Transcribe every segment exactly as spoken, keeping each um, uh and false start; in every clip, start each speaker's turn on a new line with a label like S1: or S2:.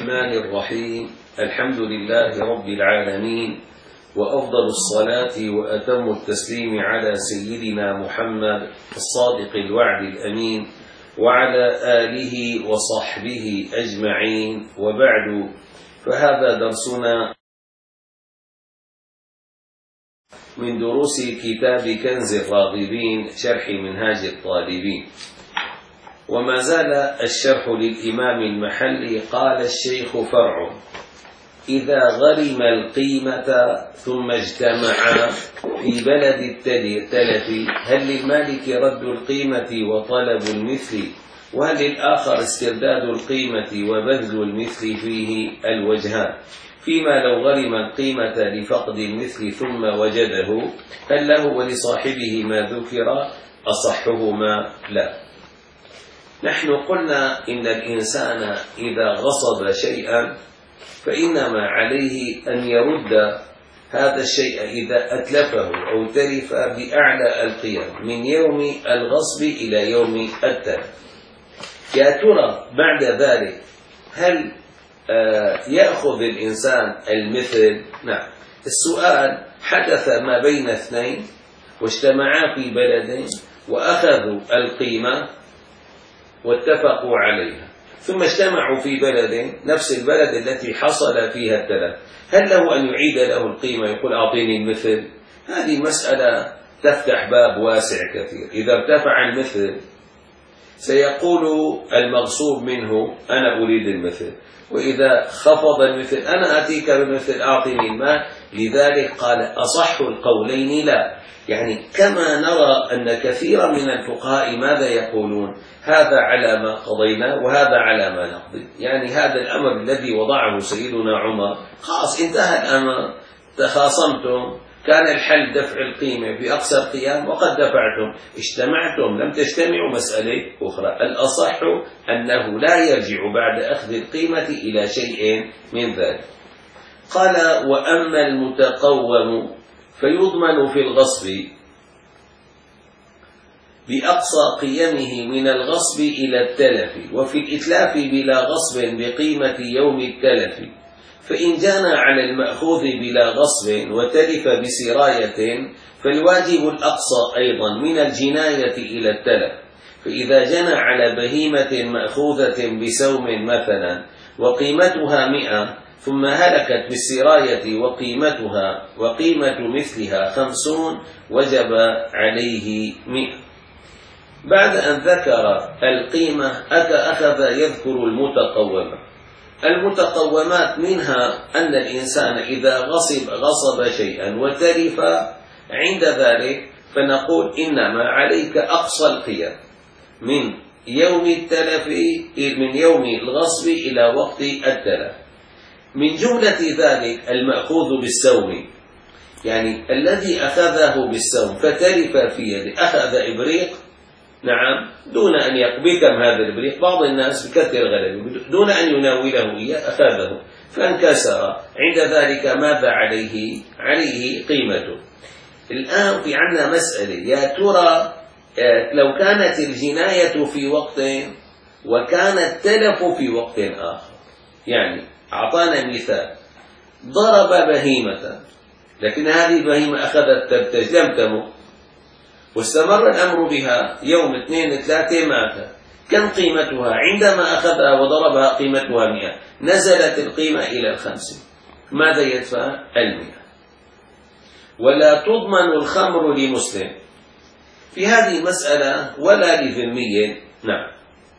S1: الرحمن الرحيم. الحمد لله رب العالمين، وأفضل الصلاة وأتم التسليم على سيدنا محمد الصادق الوعد الأمين وعلى آله وصحبه أجمعين، وبعد، فهذا درسنا من دروس كتاب كنز الراغبين شرح منهاج الطالبين، وما زال الشرح للإمام المحلي. قال الشيخ: فرع: إذا غرم القيمة ثم اجتمع في بلد التلف، هل للمالك رد القيمة وطلب المثل، وهل للآخر استرداد القيمة وبذل المثل؟ فيه الوجهان. فيما لو غرم القيمة لفقد المثل ثم وجده، هل له ولصاحبه ما ذكر؟ أصحهما لا. نحن قلنا إن الإنسان إذا غصب شيئا فإنما عليه أن يرد هذا الشيء إذا أتلفه أو تلف بأعلى القيم من يوم الغصب إلى يوم التلف. يا ترى بعد ذلك هل يأخذ الإنسان المثل؟ نعم. السؤال: حدث ما بين اثنين واجتمعا في بلد وأخذوا القيمة واتفقوا عليها، ثم اجتمعوا في بلد نفس البلد التي حصل فيها التلف، هل له أن يعيد له القيمة؟ يقول: أعطيني المثل؟ هذه مسألة تفتح باب واسع كثير. إذا ارتفع المثل سيقول المغصوب منه: أنا أريد المثل، وإذا خفض المثل: أنا أتيك بالمثل، أعطني المال. لذلك قال: أصح القولين لا. يعني كما نرى أن كثيرا من الفقهاء ماذا يقولون؟ هذا على ما قضينا وهذا على ما نقضي. يعني هذا الأمر الذي وضعه سيدنا عمر خلاص انتهى الأمر، تخاصمتم، كان الحل دفع القيمة في أقصى القيام وقد دفعتم، اجتمعتم لم تجتمعوا مسألة أخرى. الأصح أنه لا يرجع بعد أخذ القيمة إلى شيء من ذلك. قال: وأما المتقوم فيضمن في الغصب بأقصى قيمه من الغصب إلى التلف، وفي الإتلاف بلا غصب بقيمة يوم التلف. فإن جنى على المأخوذ بلا غصب وتلف بسراية فالواجب الأقصى أيضا من الجناية إلى التلف. فإذا جنى على بهيمة مأخوذة بسوم مثلا وقيمتها مئة، ثم هلكت بالسراية وقيمتها وقيمة مثلها خمسون، وجب عليه مئة. بعد أن ذكر القيمة أخذ يذكر المتقومة. المتقومات منها أن الإنسان إذا غصب غصب شيئا وتلف عند ذلك فنقول: إنما عليك أقصى القيم من يوم التلف، من يوم الغصب إلى وقت التلف. من جملة ذلك المأخوذ بالسوم، يعني الذي أخذه بالسوم فتلف في يده، أخذ إبريق، نعم، دون أن يقبكم هذا الإبريق، بعض الناس بكثر غلبه دون أن يناوله إياه أخذه فانكسر، عند ذلك ماذا عليه؟ عليه قيمته. الآن في عندنا مسألة: يا ترى لو كانت الجناية في وقت وكان التلف في وقت آخر، يعني أعطانا مثال: ضرب بهيمة لكن هذه البهيمة أخذت ترتج لم تمت، واستمر الأمر بها يوم اثنين ثلاثة مات، كم قيمتها؟ عندما أخذها وضربها قيمتها مئة، نزلت القيمة إلى الخمسين، ماذا يدفع؟ المئة. ولا تضمن الخمر لمسلم في هذه المسألة ولا لذمي. نعم.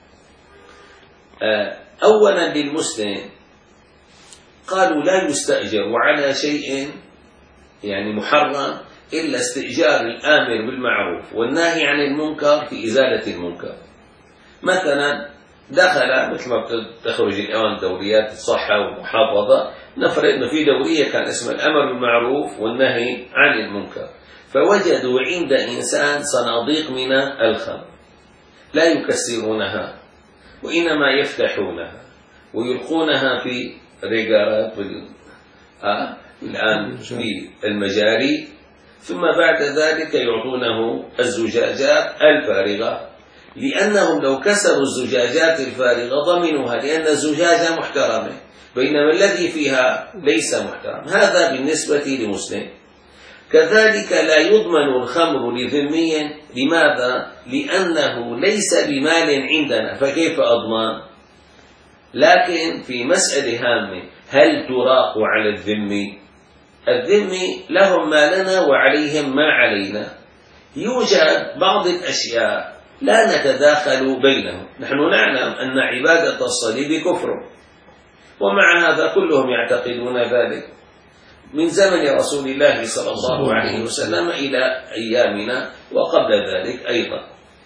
S1: أولا للمسلم قالوا لا يستأجر وعلى شيء يعني محرم إلا استئجار الآمر بالمعروف والناهي عن المنكر في إزالة المنكر. مثلا دخل، مثل ما تخرج الآن دوريات الصحة والمحافظة، نفرض أنه في دورية كان اسمها الأمر بالمعروف والنهي عن المنكر، فوجدوا عند إنسان صناديق من الخمر لا يكسرونها وإنما يفتحونها ويلقونها في ريجارات آه الآن في المجاري، ثم بعد ذلك يعطونه الزجاجات الفارغة، لأنهم لو كسروا الزجاجات الفارغة ضمنوها، لأن الزجاجة محترمة، بينما الذي فيها ليس محترم. هذا بالنسبة لمسلم. كذلك لا يضمن الخمر لذمي. لماذا؟ لأنه ليس بمال عندنا، فكيف أضمن؟ لكن في مسألة هامة، هل تراق على الذمي؟ الذمي لهم ما لنا وعليهم ما علينا. يوجد بعض الأشياء لا نتداخل بينهم. نحن نعلم أن عبادة الصليب كفر، ومع هذا كلهم يعتقدون ذلك من زمن رسول الله صلى الله عليه وسلم إلى أيامنا وقبل ذلك أيضا.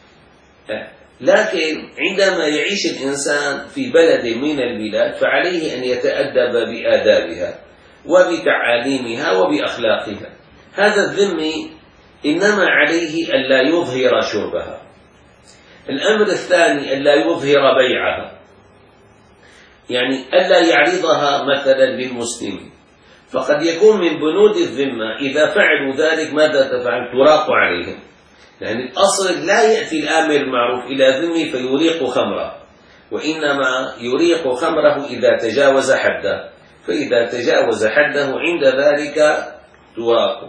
S1: لكن عندما يعيش الإنسان في بلد من البلاد فعليه أن يتأدب بآدابها وبتعاليمها وبأخلاقها. هذا الذمي إنما عليه ألا يظهر شربها. الأمر الثاني ألا يظهر بيعها، يعني ألا يعرضها مثلا للمسلمين. فقد يكون من بنود الذمة إذا فعلوا ذلك ماذا تفعل؟ تراق عليهم. يعني الأصل لا يأتي الآمر المعروف إلى ذمي فيريق خمره، وإنما يريق خمره إذا تجاوز حده. فإذا تجاوز حده عند ذلك تراق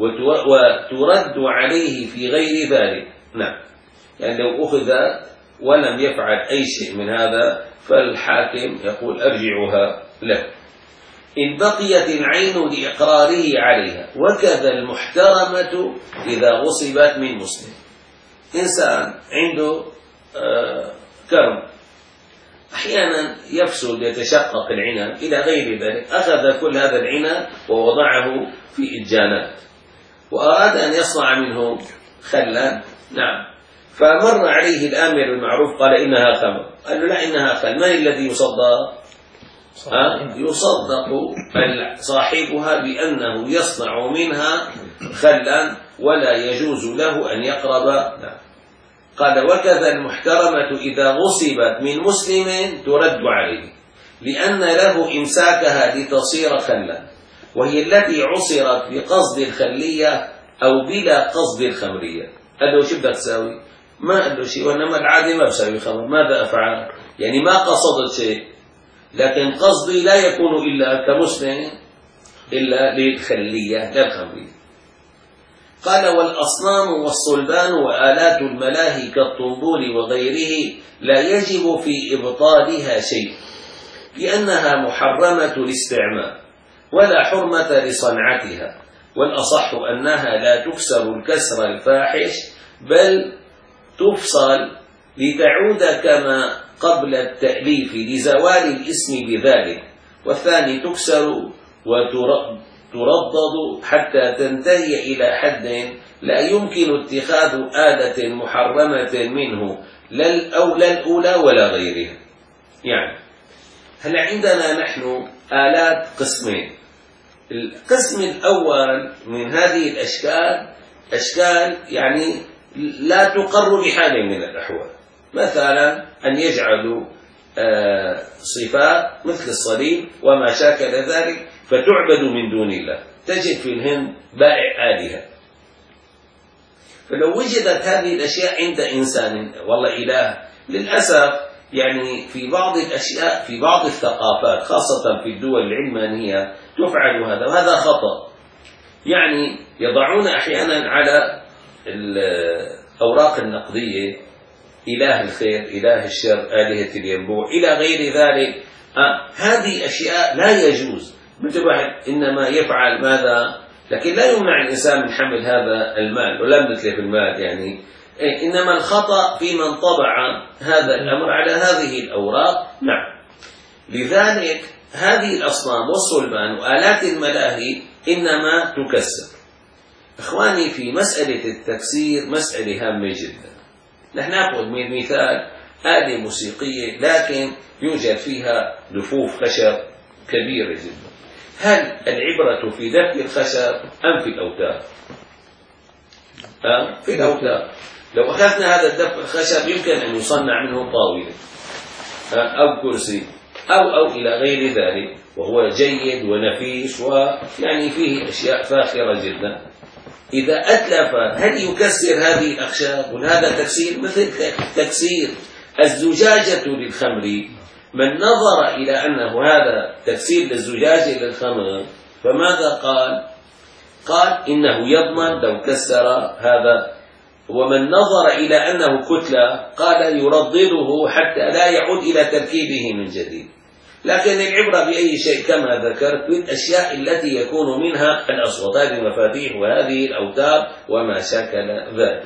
S1: وترد عليه في غير ذلك. نعم، يعني لو أخذت ولم يفعل أي شيء من هذا فالحاكم يقول أرجعها له إن بقيت العين لإقراره عليها. وكذا المحترمة إذا غصبت من مسلم. إنسان عنده آه كرم، أحيانا يفسد يتشقق العنب إلى غير ذلك، أخذ كل هذا العنب ووضعه في إجانات وأراد أن يصنع منه خلا. نعم، فمر عليه الآمر المعروف قال إنها خمر، قال له لا إنها خل. من الذي يصدق؟ أه؟ يصدق صاحبها بأنه يصنع منها خلا ولا يجوز له أن يقرب. نعم. قال وكذا المحترمة إذا غصبت من مسلم ترد عليه لأن له إمساكها لتصير خلا، وهي التي عصرت بقصد الخلية أو بلا قصد الخمرية. قال له شو بدك تساوي؟ ما قال له شيء، وإنما العادة ما بسوي خمر. ماذا أفعل؟ يعني ما قصدت شيء، لكن قصدي لا يكون إلا كمسلم إلا للخلية لا الخمرية. قال والأصنام والصلبان وآلات الملاهي كالطنبور وغيره لا يجب في إبطالها شيء، لأنها محرمة الاستعمال ولا حرمة لصنعتها، والأصح أنها لا تكسر الكسر الفاحش بل تفصل لتعود كما قبل التأليف لزوال الاسم بذلك، والثاني تكسر وتردد حتى تنتهي إلى حد لا يمكن اتخاذ آلة محرمة منه أو لا الأولى ولا غيرها. يعني هل عندنا نحن آلات قسمين. القسم الأول من هذه الأشكال أشكال يعني لا تقر بحال من الأحوال، مثلا أن يجعلوا صفات مثل الصليب وما شاكل ذلك فتعبد من دون الله. تجد في الهند بائع آلهة، فلو وجدت هذه الأشياء عند إنسان والله إله، للأسف يعني في بعض الأشياء في بعض الثقافات خاصة في الدول العلمانية تفعل هذا، وهذا خطأ. يعني يضعون أحيانا على الأوراق النقدية إله الخير، إله الشر، آلهة الينبوع إلى غير ذلك. آه هذه أشياء لا يجوز. مثل واحد إنما يفعل ماذا، لكن لا يمنع الإنسان من حمل هذا المال ولا نتلف المال، يعني إنما الخطأ في من طبع هذا الأمر على هذه الأوراق. نعم، لذلك هذه الأصنام والصلبان وآلات الملاهي إنما تكسر. إخواني، في مسألة التكسير مسألة هامة جدا. نحن نأخذ من مثال آلة موسيقية لكن يوجد فيها لفوف خشب كبيرة جدا. هل العبرة في دفء الخشب أم في الأوتار؟ أه؟ في الأوتار. لو أخذنا هذا الدفء الخشب يمكن أن يصنع منه طاولة أو كرسي أو أو إلى غير ذلك، وهو جيد ونفيس ويعني فيه أشياء فاخرة جدا. إذا أتلف هل يكسر هذه الأخشاب؟ وهذا تكسير مثل تكسير الزجاجة للخمر من نظر إلى أنه هذا تكسير للزجاج للخمر فماذا قال؟ قال إنه يضمن لو كسر هذا. ومن نظر إلى أنه كتلة قال يردده حتى لا يعود إلى تركيبه من جديد. لكن العبرة بأي شيء كما ذكرت بالأشياء التي يكون منها الأصوات، هذه المفاتيح وهذه الأوتار وما شكل ذلك.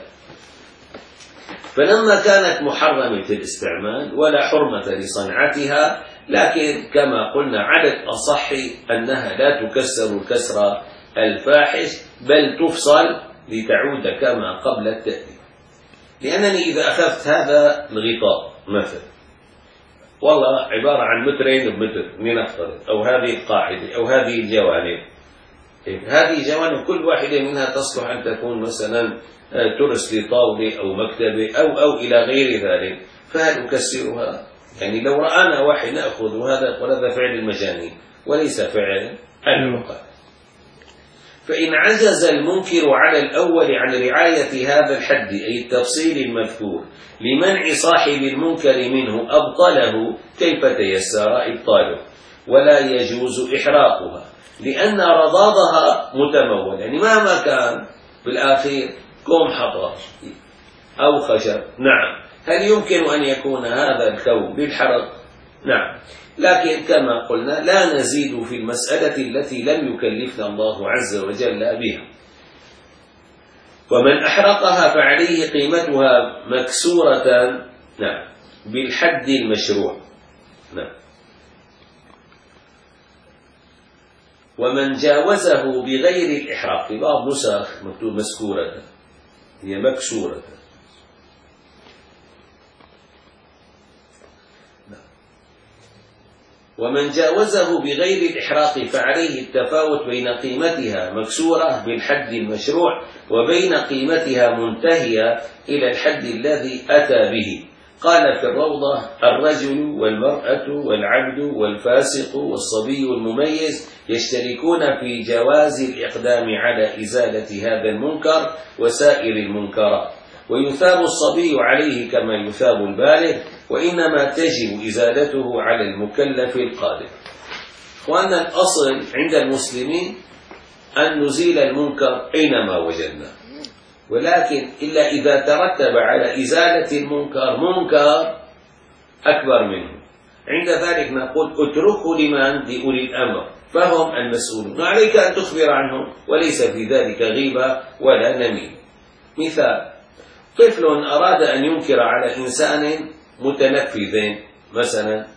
S1: فلما كانت محرمة الاستعمال ولا حرمة لصنعتها، لكن كما قلنا على الأصح أنها لا تكسر الكسر الفاحش بل تفصل لتعود كما قبل التأديب. لأنني إذا أخذت هذا الغطاء مثلا والله عبارة عن مترين بمتر لنفترض، أو هذه القاعدة أو هذه الجوانب، هذه الجوانب كل واحدة منها تصلح أن تكون مثلا ترس لطاولة أو مكتبة أو أو إلى غير ذلك، فهل أكسرها؟ يعني لو رآنا واحد نأخذ هذا وهذا فعل المجانين وليس فعل العقلاء. فإن عجز المنكر على الأول عن رعاية هذا الحد أي التفصيل المذكور لمنع صاحب المنكر منه أبطله كيف تيسر إبطاله، ولا يجوز إحراقها لأن رضاضها متمول. يعني مهما كان في الآخر كوم حطب أو خشب، نعم، هل يمكن أن يكون هذا الكون بالحرق؟ نعم، لكن كما قلنا لا نزيد في المسألة التي لم يكلفنا الله عز وجل بها. ومن أحرقها فعليه قيمتها مكسورة، نعم، بالحد المشروع، نعم. ومن جاوزه بغير الإحراق، في بعض نسخ مكتوب مسكورة، هي مكسورة. ومن جاوزه بغير الإحراق فعليه التفاوت بين قيمتها مكسورة بالحد المشروع وبين قيمتها منتهية إلى الحد الذي أتى به. قال في الروضة: الرجل والمرأة والعبد والفاسق والصبي المميز يشتركون في جواز الإقدام على إزالة هذا المنكر وسائر المنكرات، ويثاب الصبي عليه كما يثاب البالغ، وإنما تجب إزالته على المكلف القادر. وأن الأصل عند المسلمين أن نزيل المنكر أينما وجدنا، ولكن إلا إذا ترتب على إزالة المنكر منكر أكبر منه، عند ذلك نقول اتركه لمن؟ لأولي الأمر، فهم المسؤولون، عليك أن تخبر عنهم، وليس في ذلك غيبة ولا نميمة. مثال: طفل أراد أن ينكر على إنسان متنفذ مثلا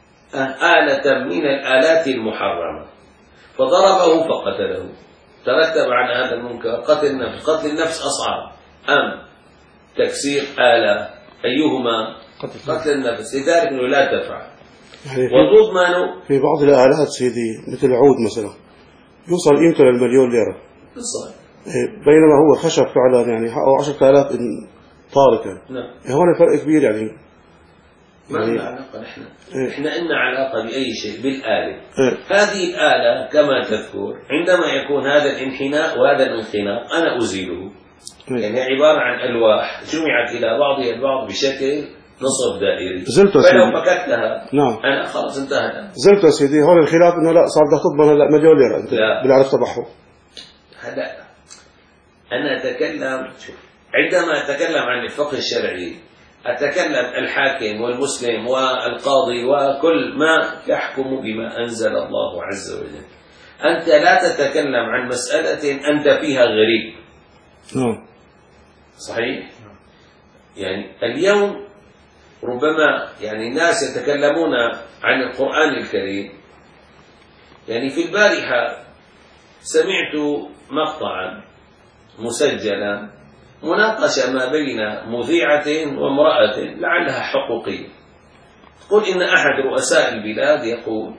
S1: آلة من الآلات المحرمة فضربه فقتله، ترتب على هذا المنكر قتل النفس. قتل النفس أصعب أم تكسير آلة؟ أيهما؟ قتل النفس. لذلك أنه لا تفعل.
S2: يعني
S1: وتضمن
S2: في بعض الآلات سيدي مثل العود مثلا يوصل قيمته للمليون ليرة
S1: بالضبط،
S2: بينما هو خشب فعلا يعني حقه عشرة آلاف طارقا.
S1: نعم.
S2: هون فرق كبير يعني.
S1: ما
S2: يعني
S1: لنا علاقة نحن إيه؟ إحنا إن علاقة بأي شيء بالآلة.
S2: إيه؟
S1: هذه الآلة كما تذكر عندما يكون هذا الانحناء وهذا الانخناق أنا أزيله. إيه؟ يعني عبارة عن ألواح جمعت إلى بعضها البعض بشكل نصف دائري، فلو فككتها
S2: نعم
S1: أنا خلاص انتهى.
S2: زلت يا سيدي. هون الخلاف إنه لا صار بدك تضمن هلا مليون ليرة أنت بالعرف تبعه.
S1: هلا أنا أتكلم، شوف، عندما أتكلم عن الفقه الشرعي أتكلم الحاكم والمسلم والقاضي وكل ما يحكم بما أنزل الله عز وجل. أنت لا تتكلم عن مسألة أنت فيها غريب.
S2: نعم
S1: صحيح؟ يعني اليوم ربما يعني الناس يتكلمون عن القرآن الكريم. يعني في البارحة سمعت مقطعا مسجلا مناقشة ما بين مذيعة وامرأة لعلها حقوقية. تقول إن أحد رؤساء البلاد يقول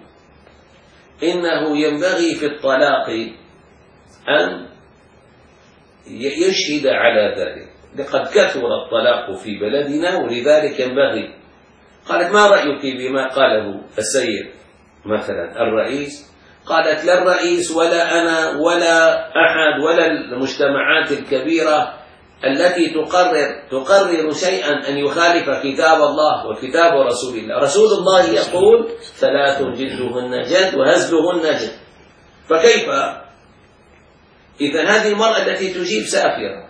S1: إنه ينبغي في الطلاق أن يشهد على ذلك، لقد كثر الطلاق في بلدنا ولذلك ينبغي. قالت: ما رأيك بما قاله السيد مثلا الرئيس؟ قالت: لا الرئيس ولا أنا ولا أحد ولا المجتمعات الكبيرة التي تقرر تقرر شيئا أن يخالف كتاب الله وكتاب رسول الله. رسول الله يقول ثلاث جلدهن جلد وهزلهن جلد، فكيف إذا هذه المرأة التي تجيب سافرة؟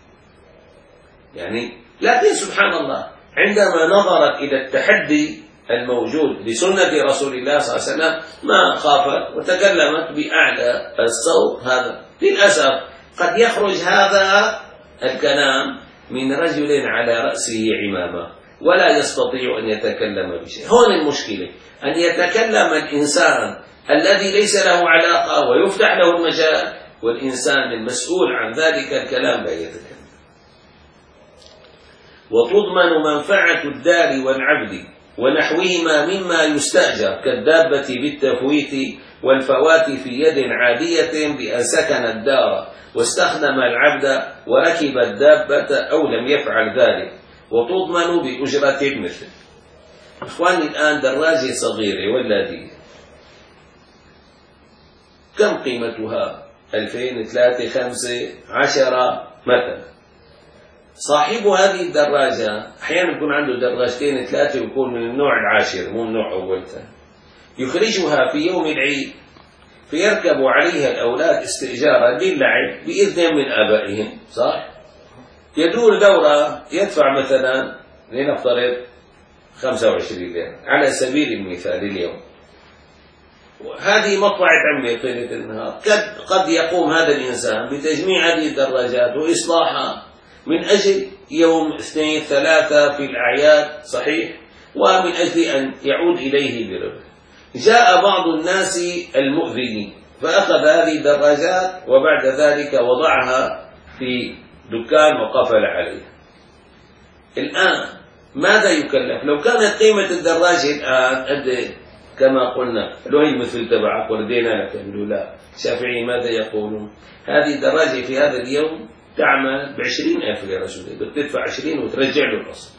S1: يعني لكن سبحان الله عندما نظرت إلى التحدي الموجود بسنة رسول الله صلى الله عليه وسلم ما خافت وتكلمت بأعلى الصوت. هذا للأسف قد يخرج هذا الكلام من رجل على رأسه عمامة ولا يستطيع أن يتكلم بشيء. هون المشكلة، أن يتكلم الإنسان الذي ليس له علاقة ويفتح له المجال، والإنسان المسؤول عن ذلك الكلام لا يتكلم. وتضمن منفعة الدار والعبد ونحوهما مما يستأجر كالدابة بالتفويت والفوات في يد عادية بأن سكن الدار واستخدم العبد وركب الدابة أو لم يفعل ذلك، وتضمن بأجرة المثل. إخواني الآن دراجة صغيرة ولا دي كم قيمتها؟ ألفين، ثلاثة، خمسة، عشرة مثلا. صاحب هذه الدراجة أحيانا يكون عنده دراجتين ثلاثة ويكون من النوع العاشر مو النوع أولها، يخرجها في يوم العيد فيركب عليها الأولاد استئجارا للعب بإذن من آبائهم، صح؟ يدور دورة يدفع مثلا لنفترض خمسة وعشرين ليرة على سبيل المثال اليوم. هذه مطلعة عمي طيلة النهار، قد, قد يقوم هذا الإنسان بتجميع هذه الدراجات وإصلاحها من أجل يوم اثنين ثلاثة في الأعياد، صحيح، ومن أجل أن يعود إليه بربح. جاء بعض الناس المؤذنين فأخذ هذه الدراجات وبعد ذلك وضعها في دكان وقفل عليها. الآن ماذا يكلف؟ لو كانت قيمة الدراجة الآن قد كما قلنا لو هي مثل تبعك وردينا لك، يقولوا لا. الشافعي ماذا يقولون؟ هذه الدراجة في هذا اليوم تعمل بعشرين ألف ليرة، بتدفع عشرين وترجع له الأصل.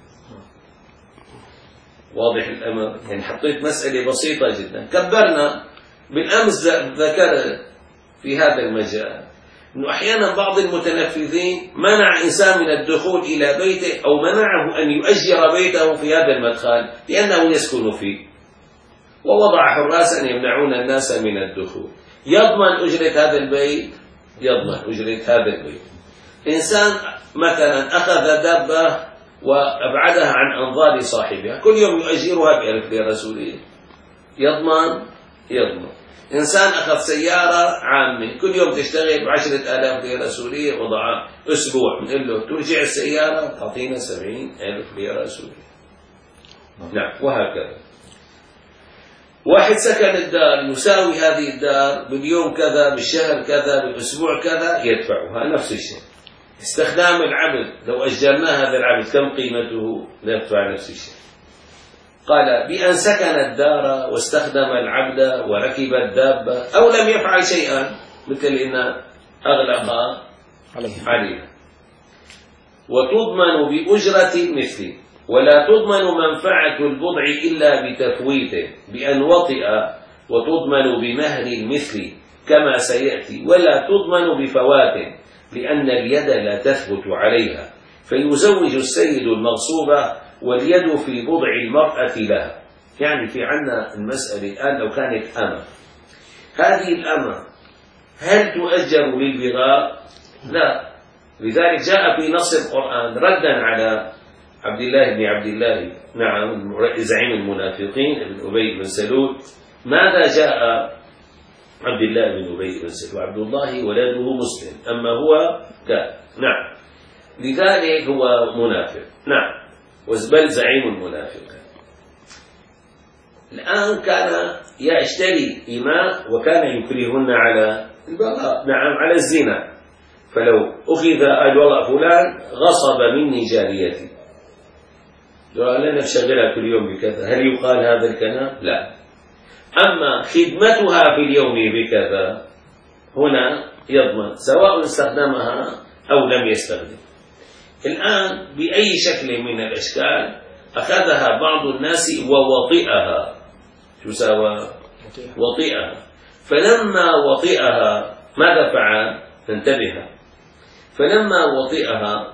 S1: واضح الأمر؟ يعني حطيت مسألة بسيطة جدا. كبرنا بالأمس ذكر في هذا المجال أنه أحيانا بعض المتنفذين منع إنسان من الدخول إلى بيته أو منعه أن يؤجر بيته في هذا المدخل لأنه يسكن فيه، ووضع حراسا يمنعون الناس من الدخول. يضمن أجرة هذا البيت؟ يضمن أجرة هذا البيت. إنسان مثلا أخذ دابة وأبعدها عن أنظار صاحبها، كل يوم يؤجرها بألف ليرة سورية، يضمن؟ يضمن. إنسان أخذ سيارة عامة كل يوم تشتغل بعشرة آلاف ليرة سورية، وضعها أسبوع بنقول له ترجع السيارة تعطينا سبعين ألف ليرة سورية. نعم، وهكذا. واحد سكن الدار يساوي هذه الدار باليوم كذا، بالشهر كذا، بالأسبوع كذا، يدفعها نفس الشيء. استخدام العبد لو أجرنا هذا العبد كم قيمته؟ ندفع نفس الشيء. قال بأن سكن الدار واستخدم العبد وركب الدابة أو لم يفعل شيئا، مثل إن أغلق عليها. وتضمن بأجرة المثل، ولا تضمن منفعة البضع إلا بتفويته بأن وطئ، وتضمن بمهر المثل كما سيأتي، ولا تضمن بفوات لأن اليد لا تثبت عليها، فيزوج السيد المغصوبة واليد في بضع المرأة لها. يعني في عنا المسألة الآن لو كانت أمة، هذه الأمة هل تؤجر للبغاء؟ لا. لذلك جاء في نص القرآن ردا على عبد الله بن عبد الله، نعم، زعيم المنافقين ابن أبي بن سلول. ماذا جاء عبد الله بن أبي بن سلول؟ عبد الله ولده مسلم، أما هو كافر، نعم، لذلك هو منافق، نعم، وزبل زعيم المنافق. الآن كان يشتري إماء وكان يكرهن على البغاء، نعم، على الزنا. فلو أخذ قال والله فلان غصب مني جاريتي، قال أنا أشغلها كل يوم بكذا، هل يقال هذا الكلام؟ لا. أما خدمتها في اليوم بكذا هنا يضمن سواء استخدمها أو لم يستخدم. الآن بأي شكل من الأشكال أخذها بعض الناس ووطئها، شو سوى؟ وطئها. فلما وطئها ماذا فعل؟ انتبه، فلما وطئها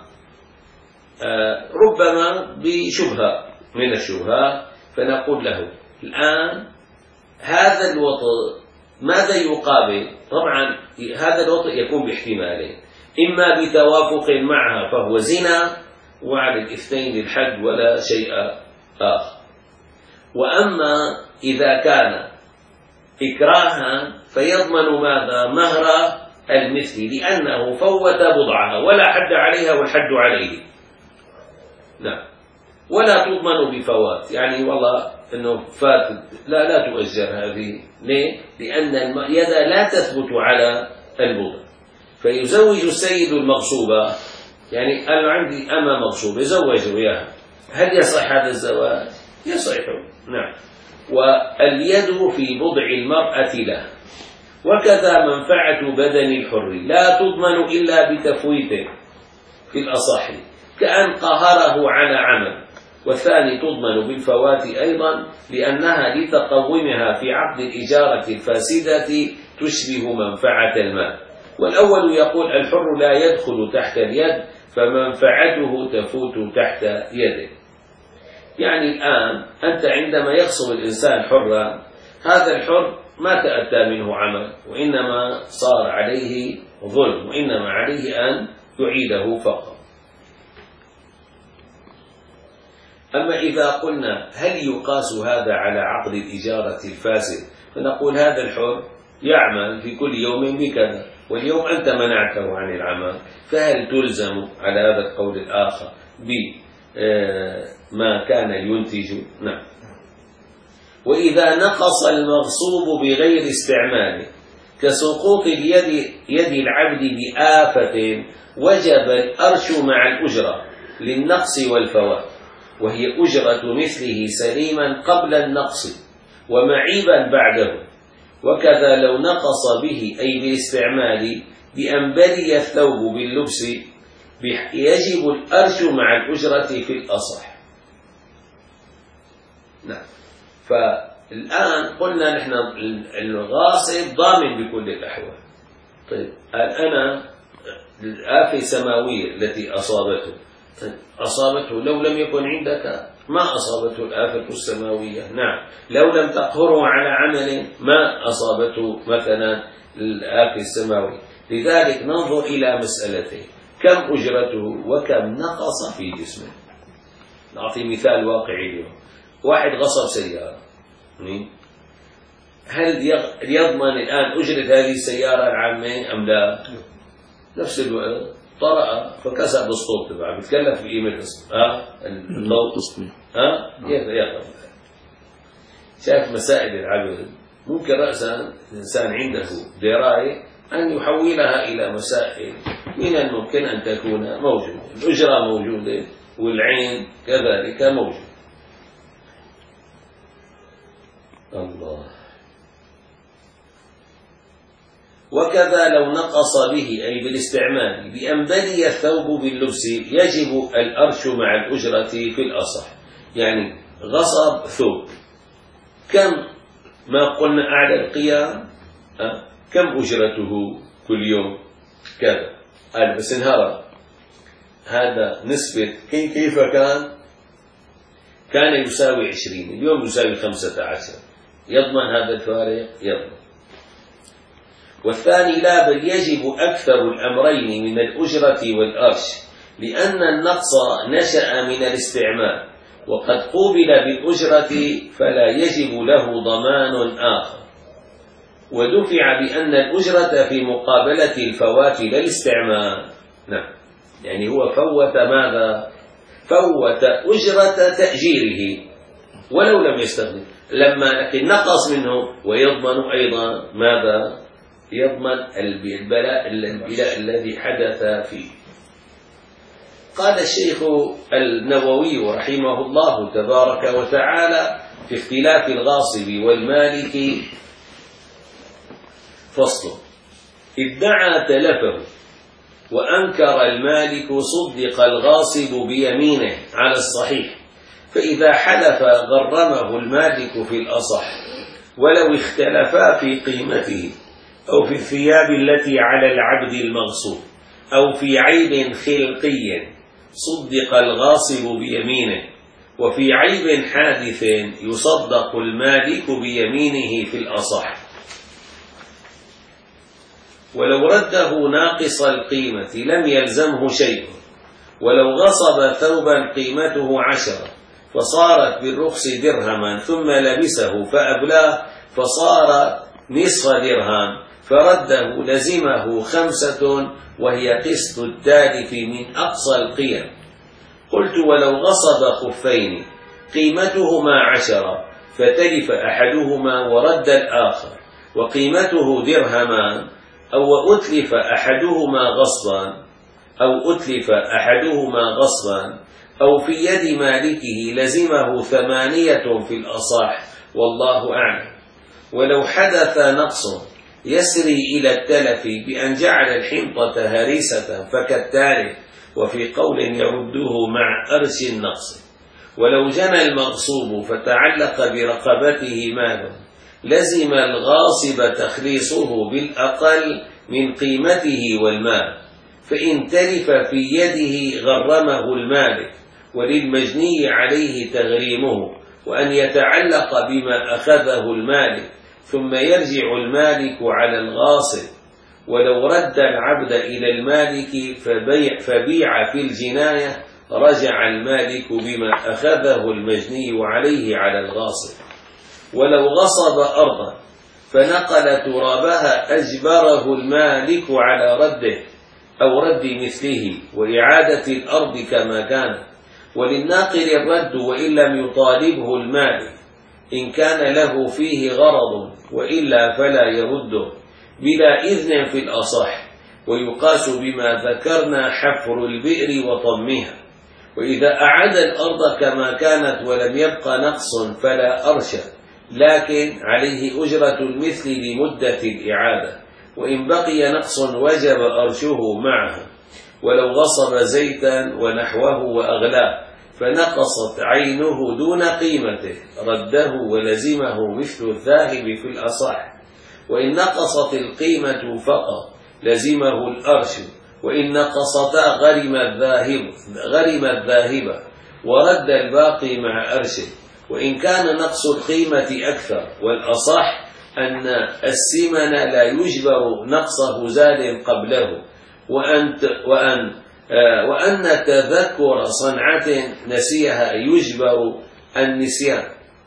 S1: ربما بشبهة من الشبهات، فنقول له الآن هذا الوطئ ماذا يقابل؟ طبعا هذا الوطئ يكون باحتمالين، إما بتوافق معها فهو زنا وعلى الاثنين الحد ولا شيء آخر، وأما إذا كان إكراها فيضمن ماذا؟ مهر المثل، لأنه فوت بضعها ولا حد عليها والحد عليه. نعم، ولا تضمن بفوات، يعني والله أنه فات لا لا تؤجر هذه. ليه؟ لأن اليد لا تثبت على البضع. فيزوج السيد المغصوبة، يعني أنا عندي أما مغصوبة يزوج إياها، هل يصح هذا الزواج؟ يصح. نعم. واليد في بضع المرأة له، وكذا منفعة بدن الحر لا تضمن إلا بتفويته في الأصح، كأن قهره على عمل، والثاني تضمن بالفوات أيضا لأنها لتقومها في عقد الإجارة الفاسدة تشبه منفعة المال. والأول يقول الحر لا يدخل تحت اليد فمنفعته تفوت تحت يده. يعني الآن أنت عندما يغصب الإنسان حرا، هذا الحر ما تأتى منه عمل، وإنما صار عليه ظلم، وإنما عليه أن يعيده فقط. أما إذا قلنا هل يقاس هذا على عقد الإجارة الفاسد، فنقول هذا الحر يعمل في كل يوم بكذا، واليوم أنت منعته عن العمل، فهل تلزم على هذا القول الآخر بما كان ينتج؟ نعم. وإذا نقص المغصوب بغير استعماله كسقوط اليد يد العبد بآفة وجب الأرش مع الأجرة للنقص والفوات، وهي أجرة مثله سليما قبل النقص ومعيبا بعده. وكذا لو نقص به أي بالاستعمال بأن بلي الثوب باللبس يجب الأرش مع الأجرة في الأصح. نعم. فالآن قلنا نحن الغاصب ضامن بكل الأحوال. طيب أنا الآفة السماوية التي أصابته أصابته لو لم يكن عندك ما أصابته الآفة السماوية. نعم. لو لم تقهره على عمل ما أصابته مثلا الآفة السماوية. لذلك ننظر إلى مسألتين: كم أجرته وكم نقص في جسمه. نعطي مثال واقعي اليوم: واحد غصب سيارة، هل يضمن الآن أجرة هذه السيارة العامة أم لا؟ نفس الوقت طرأ فكسب الصوت تبعه، بيتكلف بقيمة ها الصوت ها يقف. شايف مسائل العبد ممكن رأسا الإنسان عنده دراية أن يحولها إلى مسائل من الممكن أن تكون موجودة. الأجرة موجودة والعين كذلك موجود. الله. وكذا لو نقص به أي بالاستعمال بأن بلي الثوب باللبس يجب الأرش مع الأجرة في الأصح. يعني غصب ثوب، كم ما قلنا أعلى القيام أه؟ كم أجرته كل يوم كذا، قال بس انهرب. هذا نسبة كيف كان كان يساوي عشرين، اليوم يساوي خمسة عشر، يضمن هذا الفارق؟ يضمن. والثاني لا، بل يجب أكثر الأمرين من الأجرة والأرش، لأن النقص نشأ من الاستعمال، وقد قوبل بالأجرة فلا يجب له ضمان آخر، ودفع بأن الأجرة في مقابلة الفوات لا الاستعمال. نعم. يعني هو فوت ماذا؟ فوت أجرة تأجيره ولو لم يستخدم، لما لكن نقص منه، ويضمن أيضا ماذا؟ يضمن البلاء البلاء الذي حدث فيه. قال الشيخ النووي رحمه الله تبارك وتعالى في اختلاف الغاصب والمالك: فصل: ادعى تلفه وأنكر المالك صدق الغاصب بيمينه على الصحيح، فإذا حلف غرمه المالك في الأصح، ولو اختلفا في قيمته أو في الثياب التي على العبد المغصوب أو في عيب خلقي صدق الغاصب بيمينه، وفي عيب حادث يصدق المالك بيمينه في الأصح. ولو رده ناقص القيمة لم يلزمه شيء، ولو غصب ثوبا قيمته عشرة فصارت بالرخص درهما ثم لبسه فأبلاه فصار نصف درهم فرده لزمه خمسة وهي قسط التالف من أقصى القيم. قلت ولو غصب خفين قيمتهما عشرة فتلف أحدهما ورد الآخر وقيمته درهمان، أو أتلف أحدهما غصبا أو أتلف أحدهما غصبا أو في يد مالكه لزمه ثمانية في الأصح، والله أعلم. ولو حدث نقص يسري إلى التلف بأن جعل الحنطة هريسة فكالتالف، وفي قول يرده مع أرش النقص. ولو جنى المغصوب فتعلق برقبته مال لزم الغاصب تخليصه بالأقل من قيمته والمال، فإن تلف في يده غرمه المالك، وللمجني عليه تغريمه وأن يتعلق بما أخذه المالك ثم يرجع المالك على الغاصب. ولو رد العبد إلى المالك فبيع, فبيع في الجناية رجع المالك بما أخذه المجني عليه على الغاصب. ولو غصب أرضا فنقل ترابها أجبره المالك على رده أو رد مثله وإعادة الأرض كما كانت، وللناقل الرد وإن لم يطالبه المالك إن كان له فيه غرض، وإلا فلا يرده بلا إذن في الأصح. ويقاس بما ذكرنا حفر البئر وطمها. وإذا أعاد الأرض كما كانت ولم يبق نقص فلا أرشد، لكن عليه أجرة المثل لمدة الإعادة، وإن بقي نقص وجب أرشه معه. ولو غصب زيتا ونحوه وأغلاه فنقصت عينه دون قيمته رده ولزمه مثل الذاهب في الأصح، وإن نقصت القيمة فقط لزمه الأرش، وإن نقصتا غرم الذاهب غرم الذاهب ورد الباقي مع أرشه، وإن كان نقص القيمة أكثر. والأصح أن السمن لا يجبر نقصه زاد قبله، وأن وأن وأن تذكر صنعة نسيها يجبر النسيان،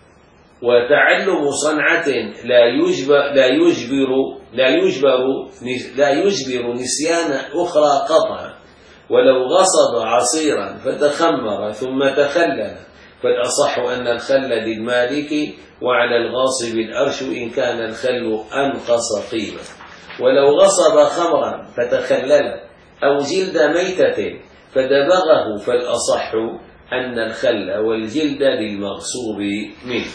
S1: وتعلم صنعة لا يجبر لا يجبر لا يجبر لا يجبر نسيان أخرى قطعا. ولو غصب عصيرا فتخمر ثم تخلل فالأصح أن الخل للمالك وعلى الغاصب الأرش إن كان الخل أنقص قيمة. ولو غصب خمرا فتخلل أو جلد ميتة فدبغه فالأصح أن الخل والجلد للمغصوب منه.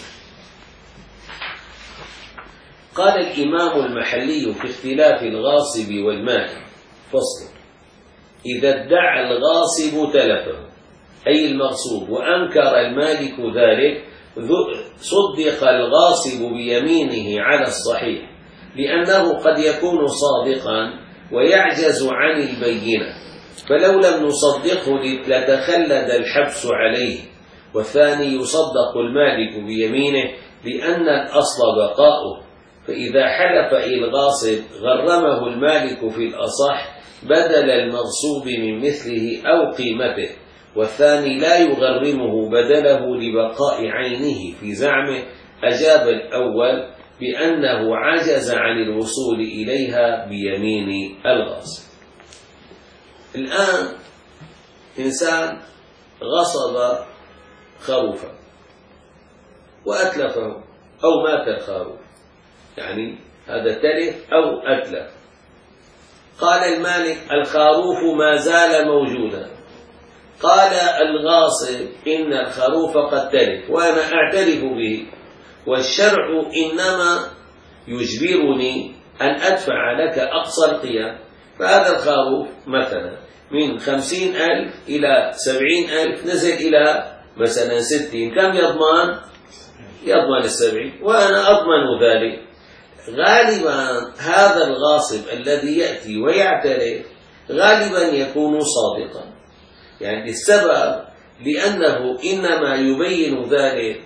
S1: قال الإمام المحلي في اختلاف الغاصب والمالك: فصل: إذا ادعى الغاصب تلفه أي المغصوب وأنكر المالك ذلك صدق الغاصب بيمينه على الصحيح، لأنه قد يكون صادقا ويعجز عن البينة، فلو لم نصدقه لتخلد الحبس عليه. والثاني يصدق المالك بيمينه لأن الأصل بقاؤه، فإذا حلف الغاصب غرمه المالك في الأصح بدل المغصوب من مثله أو قيمته، والثاني لا يغرمه بدله لبقاء عينه في زعمه. أجاب الأول بأنه عجز عن الوصول إليها بيمين الغاصب. الآن إنسان غصب خروفا وأتلفه أو مات الخروف، يعني هذا تلف أو أتلف. قال المالك: الخروف ما زال موجودا. قال الغاصب: إن الخروف قد تلف وأنا أعترف به، والشرع إنما يجبرني أن أدفع لك أقصى القيم. فهذا الخروف مثلا من خمسين ألف إلى سبعين ألف نزل إلى مثلا ستين، كم يضمن؟ يضمن السبعين، وأنا أضمن ذلك. غالبا هذا الغاصب الذي يأتي ويعترف غالبا يكون صادقا، يعني السبب لأنه إنما يبين ذلك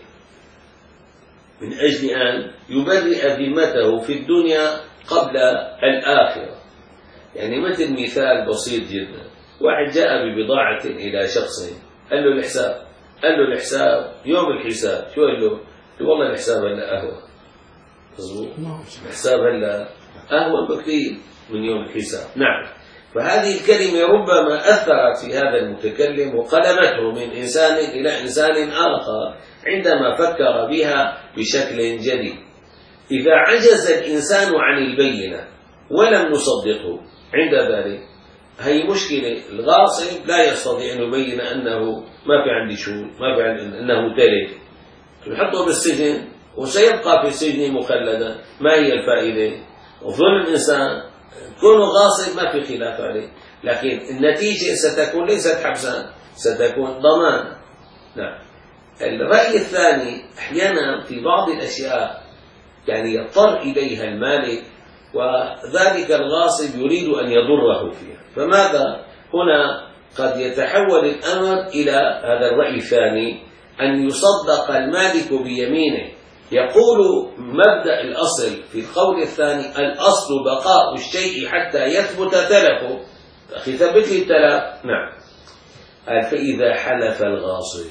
S1: من أجل أن يبرئ ذمته في الدنيا قبل الآخرة. يعني مثل مثال بسيط جدا، واحد جاء ببضاعة إلى شخص، قال له الحساب، قال له الحساب يوم الحساب، شو قال له؟ والله الحساب هلا أهون. مظبوط، الحساب هلا أهون بكثير من يوم الحساب. نعم، فهذه الكلمة ربما أثرت في هذا المتكلم وقلبته من إنسان إلى إنسان آخر عندما فكر بها بشكل جديد. إذا عجز الإنسان عن البينة ولم نصدقه عند ذلك، هي مشكلة. الغاصب لا يستطيع أن يبين أنه ما في عندي شو، ما في عندي أنه تلف، يحطه بالسجن وسيبقى في السجن مخلدا. ما هي الفائدة؟ وظلم الإنسان كونه غاصب ما في خلاف عليه، لكن النتيجة ستكون ليست حبسا، ستكون ضمان. نعم. الرأي الثاني، أحيانا في بعض الأشياء يعني يضطر إليها المالك وذلك الغاصب يريد أن يضره فيها، فماذا هنا قد يتحول الأمر إلى هذا الرأي الثاني، أن يصدق المالك بيمينه. يقول مبدأ الأصل في القول الثاني: الأصل بقاء الشيء حتى يثبت تلفه. أخي ثبت لي التلف. نعم. قال: فإذا حلف الغاصب.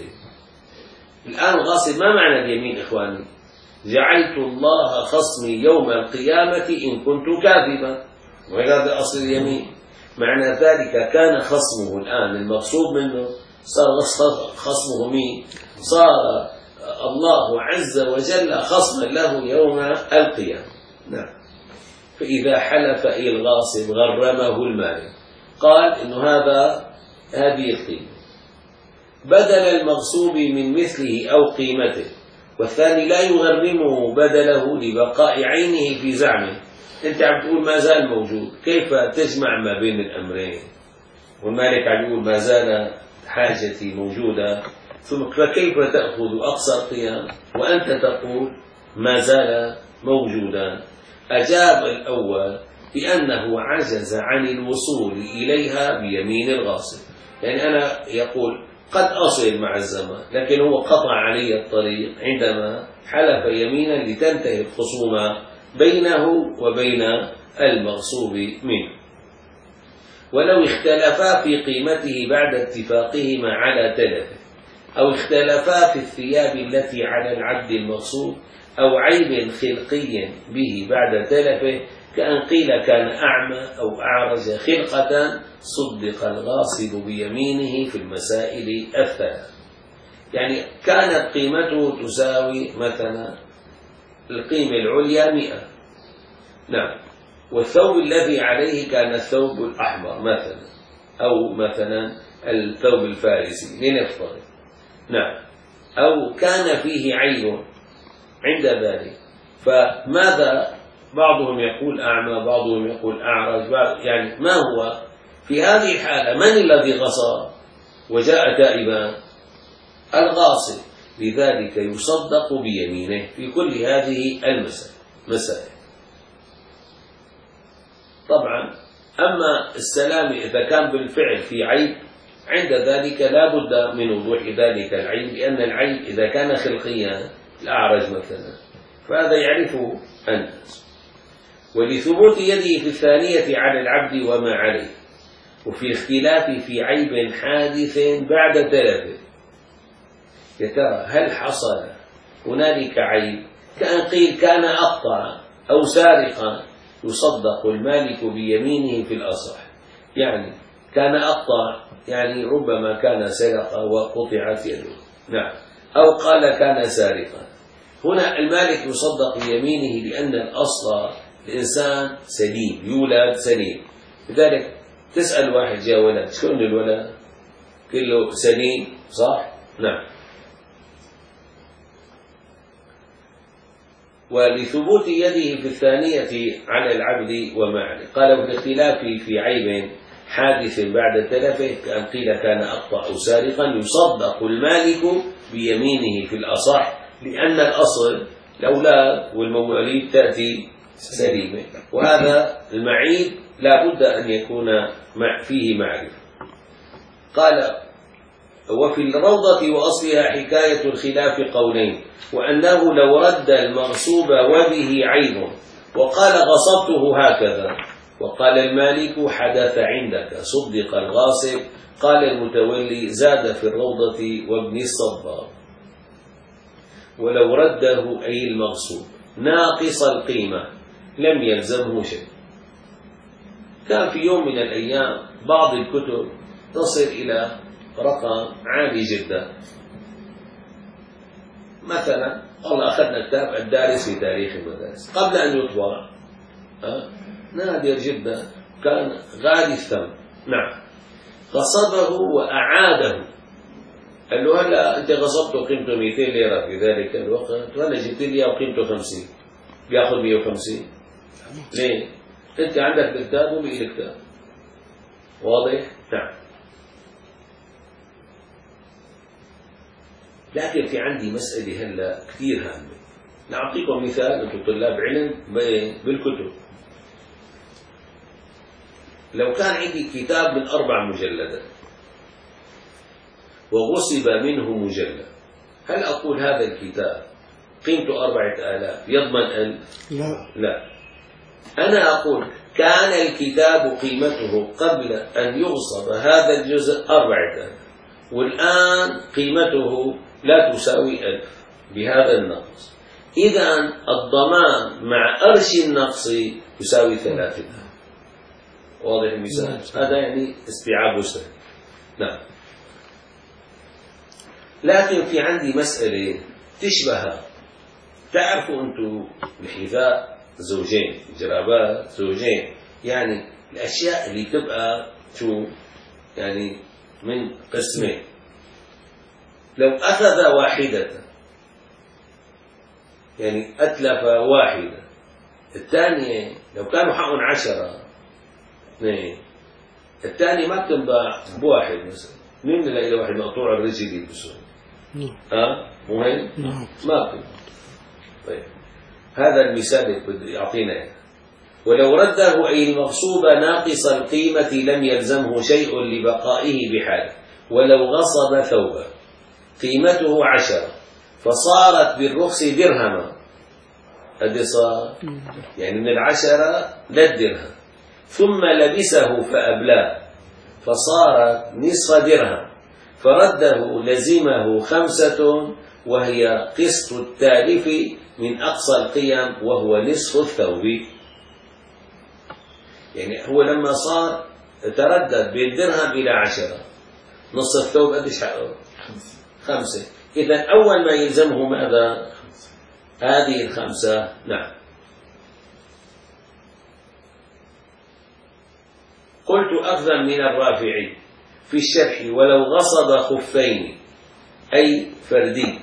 S1: الآن الغاصب ما معنى اليمين إخواني؟ جعلت الله خصمي يوم القيامة إن كنت كاذبا، وهذا أصل اليمين. معنى ذلك كان خصمه الآن المقصود منه صار خصمه مين؟ صار الله عز وجل خصما له يوم القيامة. نعم. فإذا حلف أي الغاصب غرمه المال، قال إنه هذا هذه القيمة بدل المغصوب من مثله أو قيمته، والثاني لا يغرمه بدله لبقاء عينه في زعمه. أنت عم تقول ما زال موجود، كيف تجمع ما بين الأمرين؟ والمالك عم يقول ما زال حاجتي موجودة، ثم فكيف تأخذ أقصى القيام وأنت تقول ما زال موجودا؟ أجاب الأول بأنه عجز عن الوصول إليها بيمين الغاصب. يعني أنا يقول قد أصل مع الزمان، لكن هو قطع علي الطريق عندما حلف يمينا لتنتهي الخصومة بينه وبين المغصوب منه. ولو اختلفا في قيمته بعد اتفاقهما على تلفه، أو اختلفا في الثياب التي على العبد المغصوب، أو عيب خلقي به بعد تلفه، كأن قيل كان أعمى أو أعرج خلقة، صدق الغاصب بيمينه في المسائل الثلاث. يعني كانت قيمته تساوي مثلا القيمة العليا مئة، نعم، والثوب الذي عليه كان الثوب الأحمر مثلا، أو مثلا الثوب الفارسي لنفترض، نعم، أو كان فيه عيب عند ذلك، فماذا؟ بعضهم يقول أعمى، بعضهم يقول أعرج، يعني ما هو في هذه الحالة؟ من الذي غصب وجاء تائبا؟ الغاصب. لذلك يصدق بيمينه في كل هذه المسائل. طبعا أما السلام إذا كان بالفعل في عيب، عند ذلك لا بد من وضوح ذلك العيب، لأن العيب إذا كان خلقيا الأعرج مثلا فهذا يعرفه الناس. ولثبوت يده في الثانية على العبد وما عليه، وفي اختلاف في عيب حادث بعد تلفه. يا ترى هل حصل هنالك عيب كأن قيل كان أقطع أو سارقا؟ يصدق المالك بيمينه في الأصح. يعني كان أقطع، يعني ربما كان سرق وقطعت يده، نعم، أو قال كان سارقا. هنا المالك يصدق بيمينه لأن الأصل الإنسان سليم، يولد سليم. لذلك تسأل واحد جاء ولد، شلون الولد؟ كله سليم، صح؟ نعم. ولثبوت يده في الثانية على العبد وما عليه، قال بالاختلاف في عيب حادث بعد تلفه، كأن قيل كان أقطع أو سارقا، يصدق المالك بيمينه في الأصح، لأن الأصل الأولاد والمواليد تأتي سليمة. وهذا المعيب لا بد أن يكون فيه معرفة. قال: وفي الروضة وأصلها حكاية الخلاف قولين، وأنه لو رد المغصوب وبه عيب وقال غصبته هكذا، وقال المالك حدث عندك صدق الغاصب، قال المتولي زاد في الروضة وابن الصباغ. ولو رده أي المغصوب ناقص القيمة لم يلزمه شيء. كان في يوم من الأيام بعض الكتب تصل إلى رقم عالي جدا، مثلا والله أخذنا كتاب الدارس في تاريخ المدارس قبل أن يطبع، أه؟ نادر جدا، كان غالي الثمن. نعم، غصبه وأعاده، قال له: هلا أنت غصبته قيمته مئتين ليرة في ذلك الوقت، وأنا جبت لي وقيمته خمسين، بياخذ مئة وخمسين. ليه؟ أنت عندك الكتاب وبقي الكتاب. واضح؟ نعم. لكن في عندي مسألة هلا كثير هامة، نعطيكم مثال. أنتم طلاب علم بالكتب، لو كان عندي كتاب من أربع مجلدات وغصب منه مجلد، هل أقول هذا الكتاب قيمته أربعة آلاف يضمن ألف؟
S2: لا
S1: لا، أنا أقول كان الكتاب قيمته قبل أن يغصب هذا الجزء أربعة آلاف، والآن قيمته لا تساوي ألف بهذا النقص، إذا الضمان مع أرش النقص يساوي ثلاثة آلاف. واضح المثال؟ هذا يعني استيعاب سهل. نعم. لكن في عندي مسألة تشبه، تعرفوا أنتم الحذاء زوجين، جرابات زوجين، يعني الأشياء اللي تبقى شو يعني من قسمين، لو أخذ واحدة يعني أتلف واحدة، الثانية لو كانوا حقهم عشرة اثنين، الثاني ما بتنباع بواحد مثلا، مين اللي له واحد مقطوع الرجل يلبسه؟ ها مهم؟ ما بتنباع. طيب هذا المثال بده يعطينا. ولو رده أي المغصوب ناقص القيمة لم يلزمه شيء لبقائه بحاله. ولو غصب ثوبا قيمته عشرة فصارت بالرخص درهما، قد صار يعني من العشرة للدرهم، ثم لبسه فأبلاه فصارت نصف درهم، فرده لزمه خمسة وهي قسط التالف من أقصى القيم وهو نصف الثوب. يعني هو لما صار تردد بالدرهم إلى عشرة، نصف الثوب قديش حقه؟ خمسة. إذا أول ما يلزمه ماذا؟ هذه الخمسة. نعم. قلت أخذا من الرافعي في الشرح: ولو غصب خفين أي فردي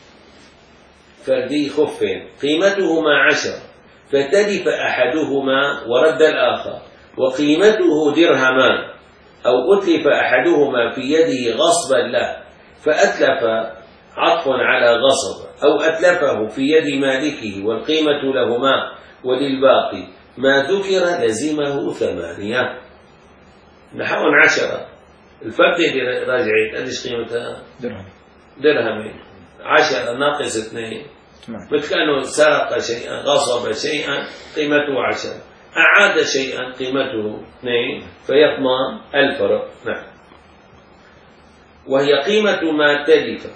S1: فردي خفين قيمتهما عشر فتلف أحدهما ورد الآخر وقيمته درهمان، أو أتلف أحدهما في يده غصبا له فأتلف عطف على غصب، أو أتلفه في يد مالكه والقيمة لهما وللباقي ما ذكر لزمه ثمانية. نحو عشرة، الفردة اللي راجعت قديش قيمتها؟
S3: درهم
S1: درهمين. عشرة ناقص اثنين، مثل كأنه سرق شيئا، غصب شيئا قيمته عشرة، أعاد شيئا قيمته اثنين، فيضمن الفرق. نعم. وهي قيمة ما تلف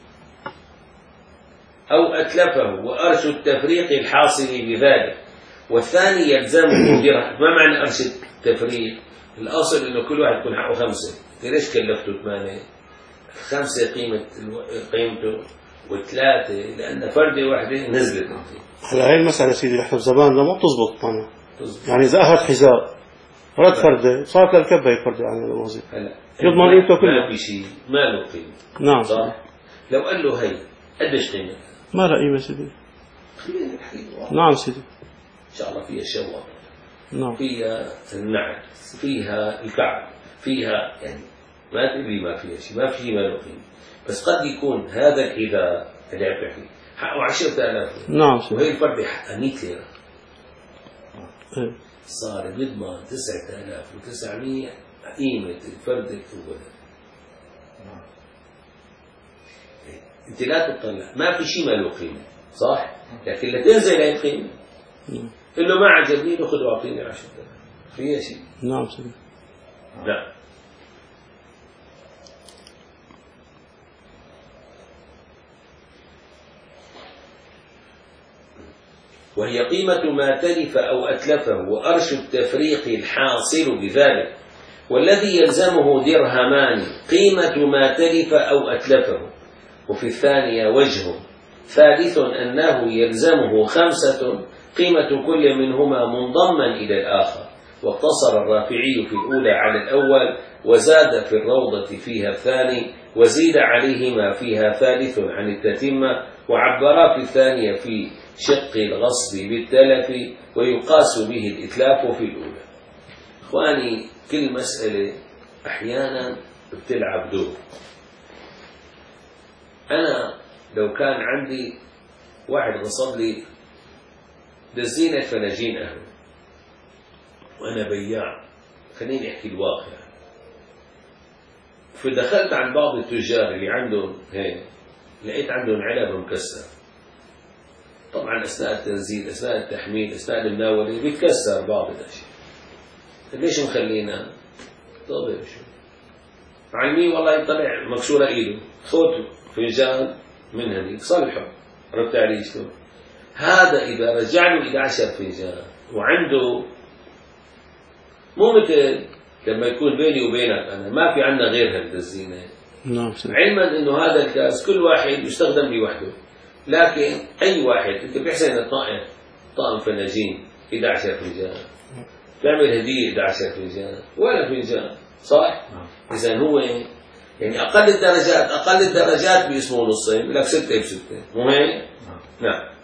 S1: أو أتلفه وأرش التفريق الحاصل بذلك، والثاني يلزمه درهم. ما معنى أرش التفريق؟ الأصل إنه كل واحد يكون حقه خمسة، ليش كلفته ثمانية؟ خمسة قيمة قيمته وثلاثة لأن فردة واحدة نزلت.
S2: هلا هاي المسألة سيدي احنا بزماننا ما بتزبط معنا، يعني إذا أخذ حذاء رد فردة صارت للكبة هي فردة عن الوظيفة، يضمن قيمته كلها.
S1: ما في شيء ما له قيمة.
S2: نعم
S1: صح. لو قال له هي قديش قيمة؟
S2: ما له قيمة سيدي. نعم سيدي.
S1: إن شاء الله فيها شوار،
S2: نعم
S1: فيها النعل، فيها الكعب، فيها يعني ما تدري ما فيها شيء، ما في شيء ما له قيمة. بس قد يكون هذا الحذاء اللي عم بحكي حقه عشرة آلاف،
S2: نعم سيدي.
S1: وهي الفردة حقها مئة ليرة. صار بيضمن تسعة آلاف وتسعمية قيمة الفرد الأول. أنت لا تطلع، ما في شيء ما له قيمة صح؟ لكن لا تنزل هاي القيمة. قل له ما عجبني خذ واعطيني عشرة آلاف فيها شيء.
S2: نعم سيدي.
S1: نعم. وهي قيمة ما تلف أو أتلفه وأرش التفريق الحاصل بذلك، والذي يلزمه درهمان قيمة ما تلف أو أتلفه. وفي الثانية وجه ثالث أنه يلزمه خمسة قيمة كل منهما منضما إلى الآخر. واقتصر الرافعي في الأولى على الأول، وزاد في الروضة فيها الثاني، وزيد عليهما فيها ثالث عن التتمة، وعبرا في الثانية في شق الغصب بالتلف، ويقاس به الإتلاف في الأولى. إخواني كل مسألة أحيانا بتلعب دور. أنا لو كان عندي واحد غصب لي دزينة فناجين قهوة وأنا بياع، خليني أحكي الواقع، فدخلت عن بعض التجار اللي عندهم هيك، لقيت عندهم علب مكسر. طبعا أثناء التنزيل، أثناء التحميل، أثناء المناولة بيتكسر بعض الأشياء. ليش مخلينا؟ طيب شو علمي والله طلع مكسورة إيده، خذ فنجان من هذيك صلحه. عرفت علي شلون؟ هذا إذا رجع له إحدى عشر فنجان وعنده، مو مثل لما يكون بيني وبينك أنا ما في عندنا غير هالدزينة.
S2: نعم.
S1: علما إنه هذا الكاس كل واحد يستخدم لوحده، لكن أي واحد أنت بيحسن الطائم طقم فناجين إحدى عشر فنجان، تعمل هدية إحدى عشر فنجان ولا فنجان صح؟ إذا هو يعني أقل الدرجات أقل الدرجات باسمه نصين، لك ستة بستة، مو هيك؟ نعم.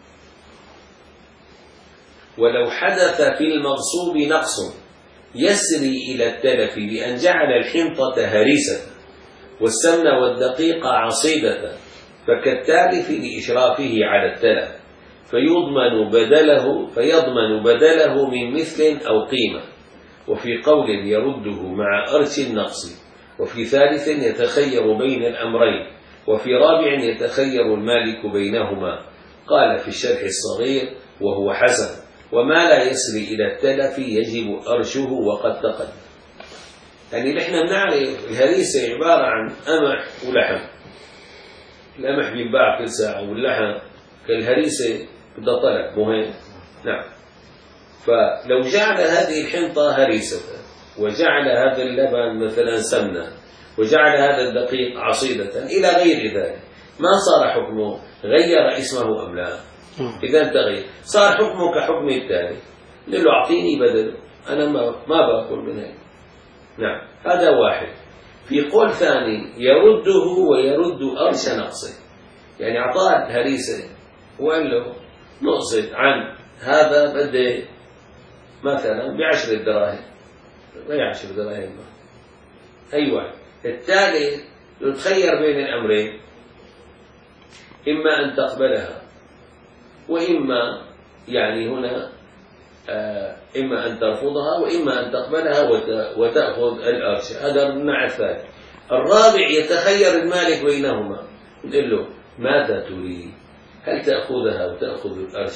S1: ولو حدث في المغصوب نقص يسري إلى التلف بأن جعل الحنطة هريسة والسمن والدقيق عصيدة، فكالتالف لإشرافه على التلف، فيضمن بدله فيضمن بدله من مثل أو قيمة. وفي قول يرده مع أرش النقص، وفي ثالث يتخير بين الأمرين، وفي رابع يتخير المالك بينهما. قال في الشرح الصغير وهو حسن، وما لا يسري إلى التلف يجب أرشه وقد تقدم. يعني نحن بنعرف الهريسة عبارة عن قمح ولحم، القمح بينباع كل ساعة واللحم كالهريسة بدها طلب مهم. نعم. فلو جعل هذه الحنطة هريسة، وجعل هذا اللبن مثلا سمنة، وجعل هذا الدقيق عصيدة إلى غير ذلك، ما صار حكمه؟ غير اسمه أم لا؟ إذا تغير صار حكمه كحكم التالي، قل له أعطيني بدل، أنا ما ما باكل من هيك. نعم. هذا واحد. في قول ثاني يرده ويرد أرش نقصه، يعني أعطاه هريسة وقال له نقصد عن هذا بدي مثلا بعشر دراهم، ما عشر دراهم أيوة. الثالث يتخير بين الأمرين، إما أن تقبلها وإما يعني هنا آه إما أن ترفضها وإما أن تقبلها وتأخذ الأرش. هذا النوع الثالث. الرابع يتخير المالك بينهما، يقول له ماذا تريد؟ هل تأخذها وتأخذ الأرش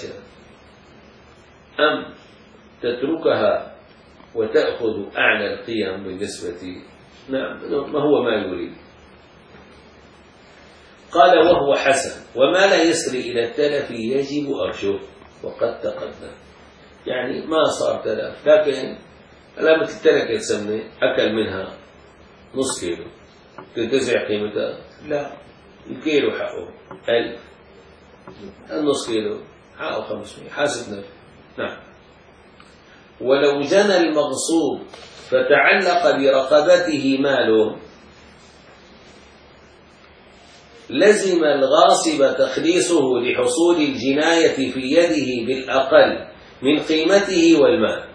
S1: أم تتركها وتأخذ أعلى القيم بالنسبة؟ نعم، ما هو ما يريد. قال وهو حسن، وما لا يسري إلى التلف يجب أرشه وقد تقدم. يعني ما صار تلف، لكن لا مثل تركت سمنة أكل منها نص كيلو تنتزع قيمتها، لا، الكيلو حقه ألف، النص كيلو حقه خمسمائة، حاسب نفسه. نعم. ولو جنى المغصوب فتعلق برقبته ماله لزم الغاصب تخليصه لحصول الجناية في يده بالأقل من قيمته والمال.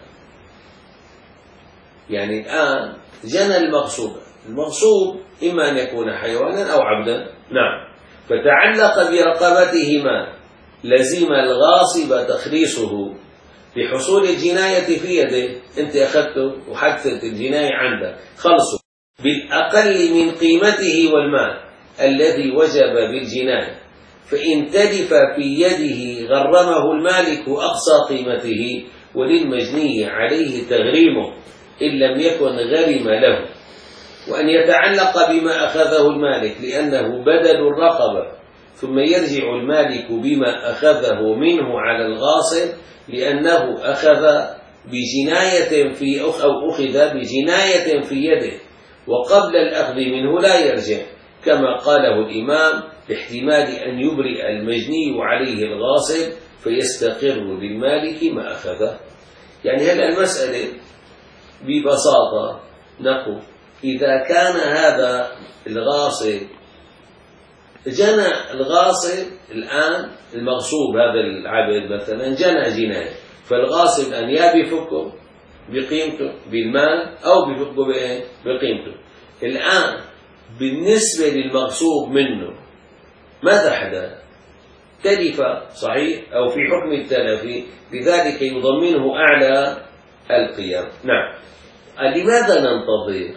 S1: يعني الآن جنى المغصوب، المغصوب إما أن يكون حيوانا أو عبدا، نعم، فتعلق برقبته مال، لزم الغاصب تخليصه لحصول الجناية في يده، أنت أخذته وحدثت الجناية عندك، خلصوا بالأقل من قيمته والمال الذي وجب بالجناية، فإن تلف في يده غرمه المالك أقصى قيمته، وللمجني عليه تغريمه إن لم يكن غرم له، وأن يتعلق بما أخذه المالك لأنه بدل الرقبة، ثم يرجع المالك بما أخذه منه على الغاصب لأنه أخذ بجناية في أو أخذ بجناية في يده، وقبل الأخذ منه لا يرجع، كما قاله الإمام باحتمال أن يبرئ المجني عليه الغاصب فيستقر للمالك ما أخذه. يعني هذه المسألة ببساطة نقول إذا كان هذا الغاصب جنى الغاصب الآن المغصوب هذا العبد مثلا جنى جناية، فالغاصب الآن يا بفكه بقيمته بالمال أو بفكه بقيمته. الآن بالنسبة للمغصوب منه ماذا حدث؟ تلف صحيح أو في حكم التلف، لذلك يضمنه أعلى القيم. نعم. لماذا ننتظر؟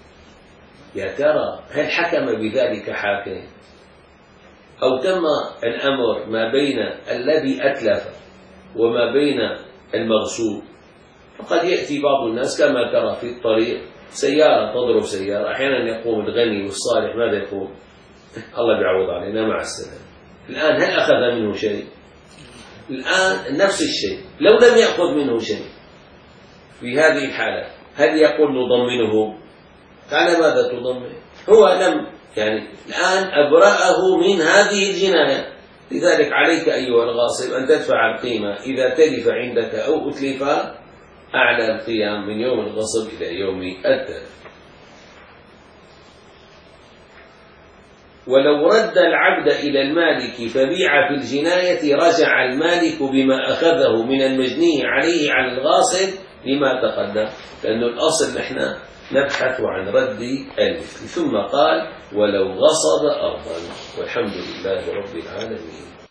S1: يا ترى هل حكم بذلك حاكم أو تم الأمر ما بين الذي أتلف وما بين المغصوب؟ فقد يأتي بعض الناس كما ترى في الطريق سيارة تضرب سيارة، أحيانا يقوم الغني والصالح ماذا يقول؟ الله بيعوض علينا مع السلامة. الآن هل أخذ منه شيء؟ الآن نفس الشيء، لو لم يأخذ منه شيء في هذه الحالة هل يقول نضمنه؟ على ماذا تضمن؟ هو لم يعني الآن أبرأه من هذه الجناية، لذلك عليك أيها الغاصب أن تدفع القيمة إذا تلف عندك أو أتلف أعلى القيم من يوم الغصب إلى يوم التلف. ولو رد العبد إلى المالك فبيع في الجناية رجع المالك بما أخذه من المجني عليه على الغاصب لما تقدم، لأن الأصل نحن نبحث عن رد المثل. ثم قال ولو غصب أرضا، والحمد لله رب العالمين.